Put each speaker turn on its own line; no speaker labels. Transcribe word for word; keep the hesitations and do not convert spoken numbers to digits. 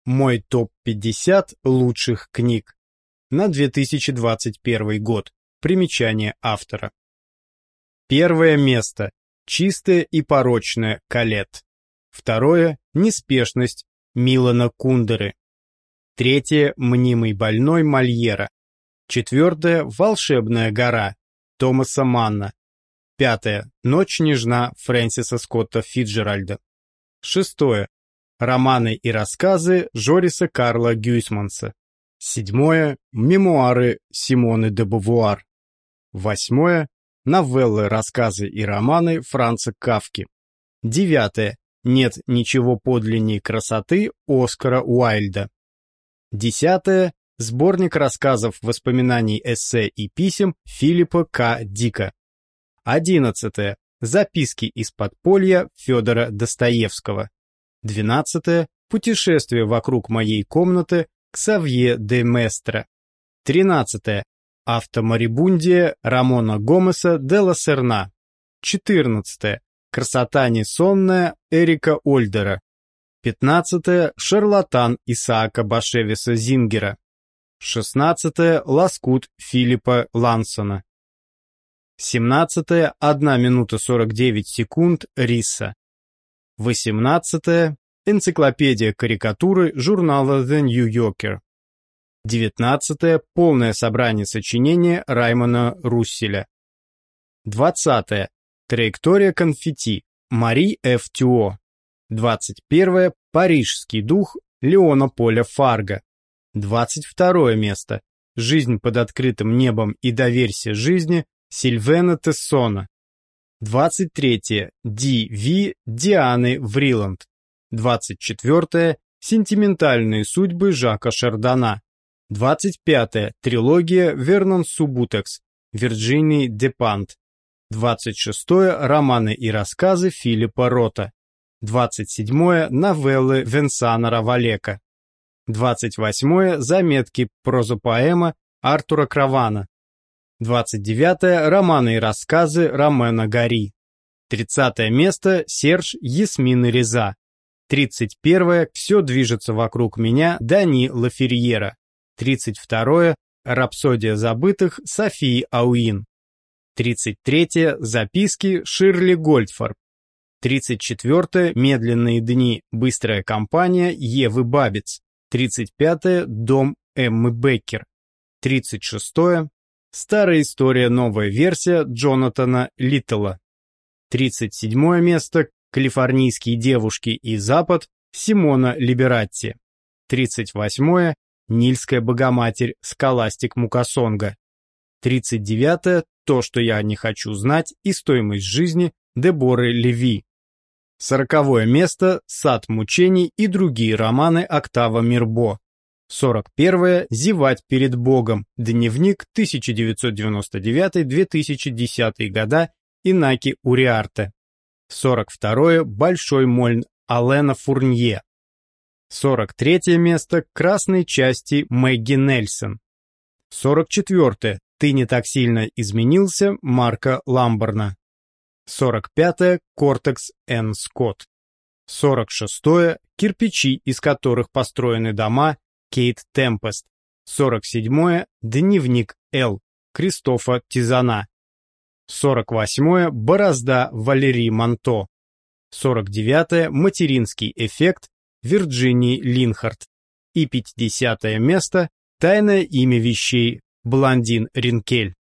Мой топ пятьдесят лучших книг на две тысячи двадцать первый год. Примечание автора. Первое место. Чистое и порочное Колетт. Второе. Неспешность Милана Кундеры. Третье. Мнимый больной Мольера. Четвертое. Волшебная гора Томаса Манна. Пятое. Ночь нежна Фрэнсиса Скотта Фицджеральда. Шестое. Романы и рассказы Жориса Карла Гюйсманса. Седьмое. Мемуары Симоны де Бувуар. Восьмое. Новеллы, рассказы и романы Франца Кафки. Девятое. Нет ничего подлинней красоты Оскара Уайльда. Десятое. Сборник рассказов, воспоминаний, эссе и писем Филиппа К. Дика. Одиннадцатое. Записки из подполья Федора Достоевского. Двенадцатое. Путешествие вокруг моей комнаты Ксавье де Местра. Тринадцатое. Автоморибундия Рамона Гомеса де ла Серна. Четырнадцатое. Красота несонная Эрика Ольдера. Пятнадцатое. Шарлатан Исаака Башевиса Зингера. Шестнадцатое. Лоскут Филиппа Лансона. Семнадцатое. одна минута сорок девять секунд Рисса. Восемнадцатое. Энциклопедия карикатуры журнала The New Yorker. Девятнадцатое. Полное собрание сочинения Раймона Русселя. Двадцатое. Траектория конфетти Мари Ф. Тюо. Двадцать первое. Парижский дух Леона Поля Фарго. Двадцать второе место. Жизнь под открытым небом и доверься жизни Сильвена Тессона. Двадцать третье. Ди Ви Дианы Вриланд. Двадцать четвертое. Сентиментальные судьбы Жака Шардона. Двадцать пятое. Трилогия Вернон Субутекс Вирджинии Депант. Двадцать шестое. Романы и рассказы Филиппа Рота. Двадцать седьмое. Новеллы Венсана Равалека. Двадцать восьмое. Заметки прозопоэма Артура Кравана. Двадцать девятое. Романы и рассказы Ромена Гори. Тридцатое место. Серж Ясмин Реза. Тридцать первое. Все движется вокруг меня Дани Лаферьера. Тридцать второе. Рапсодия забытых Софии Ауин. Тридцать третье. Записки Ширли Гольдфарб. Тридцать четвертое. Медленные дни. Быстрая компания Евы Бабиц. Тридцать пятое. Дом Эммы Беккер. Тридцать шестое. Старая история, новая версия Джонатана Литтла. Тридцать седьмое место. Калифорнийские девушки и Запад Симона Либератти. Тридцать восьмое. Нильская богоматерь Скаластик Мукасонга. Тридцать девятое. То, что я не хочу знать, и стоимость жизни Деборы Леви. Сороковое место. Сад мучений и другие романы Октава Мирбо. Сорок первое. Зевать перед Богом. Дневник тысяча девятьсот девяносто девятый — две тысячи десятый года Инаки Уриарте. Сорок второе. Большой Мольн Алена Фурнье. Сорок третье место. Красные части Мэгги Нельсон. Сорок четвертое. Ты не так сильно изменился Марка Ламборна. Сорок пятое. Кортекс Н. Скотт. Сорок шестое. Кирпичи, из которых построены дома Кейт Темпест. Сорок седьмое. Дневник Л. Кристофа Тизана. Сорок восьмое. Борозда Валерии Монто. Сорок девятое. Материнский эффект Вирджинии Линхарт. И пятидесятое место. Тайное имя вещей Блондин Ринкель.